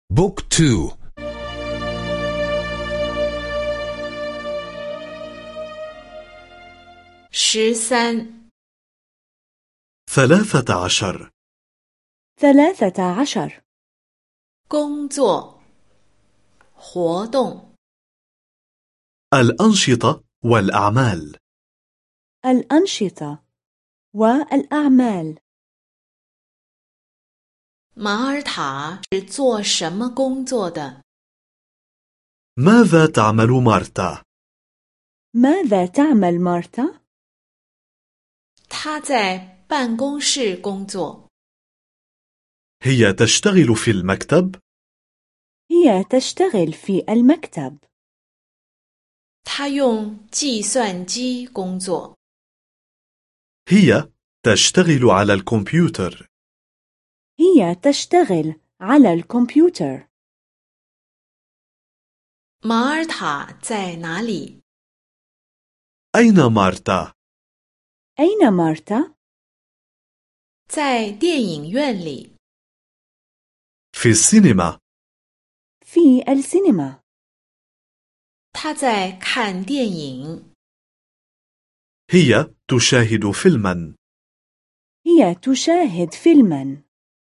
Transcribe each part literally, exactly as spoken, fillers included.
بوك تو. شسان ثلاثة عشر ثلاثة عشر 工作活动 الأنشطة والأعمال. الأنشطة والأعمال. 马尔塔是做什么工作的？ ماذا تعمل مارتا؟ ماذا تعمل مارتا؟ 她在办公室工作。 هي تشتغل في المكتب. هي تشتغل في المكتب. 她用计算机工作。 هي تشتغل على الكمبيوتر. هي تشتغل على الكمبيوتر. 马尔塔在哪里？ أين مارتا؟ أين مارتا؟ 在电影院里。 في السينما. في السينما. 她在看电影。 هي تشاهد فيلما. هي تشاهد فيلما.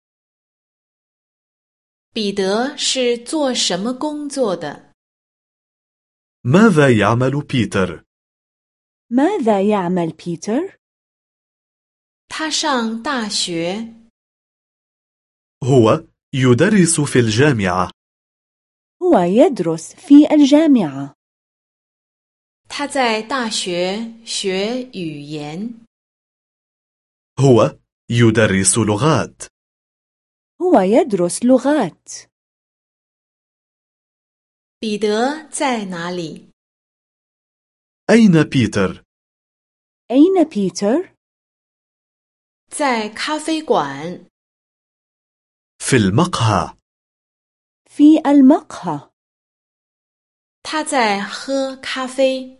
彼得是做什么工作的？ ماذا يعمل بيتر؟ ماذا يعمل بيتر؟ 他上大学。 هو يدرس في الجامعة. هو يدرس في الجامعة. 他在大学学语言。 هو يدرس لغات. هو يدرس لغات. 彼得在哪里？ أين بيتر؟ أين بيتر؟ 在咖啡馆。 في المقهى. في المقهى. 他在喝咖啡。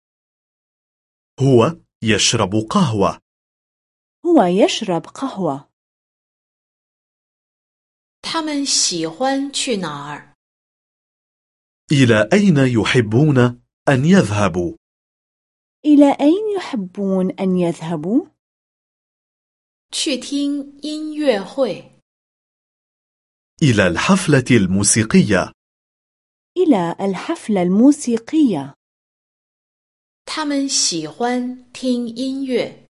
هو يشرب قهوة. هو يشرب قهوة. 他们喜欢去哪儿？ إلى أين يحبون أن يذهبوا؟ إلى أين يحبون أن يذهبوا؟ 去听音乐会。 إلى الحفلة الموسيقية. إلى الحفلة الموسيقية. 他们喜欢听音乐。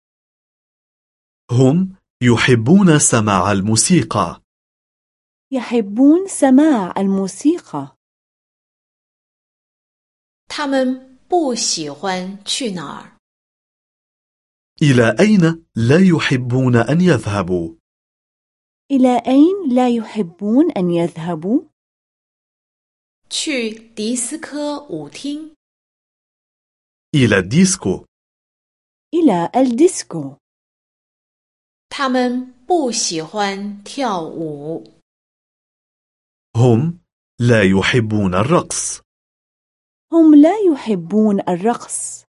هم يحبون سماع الموسيقى. يحبون سماع الموسيقى. 他们不喜欢去哪儿？ إلى أين لا يحبون أن يذهبوا؟ إلى أين لا يحبون أن يذهبوا؟ 去迪斯科舞厅。 إلى الديسكو. إلى الديسكو. 他们不喜欢跳舞。 هم لا يحبون الرقص. هم لا يحبون الرقص.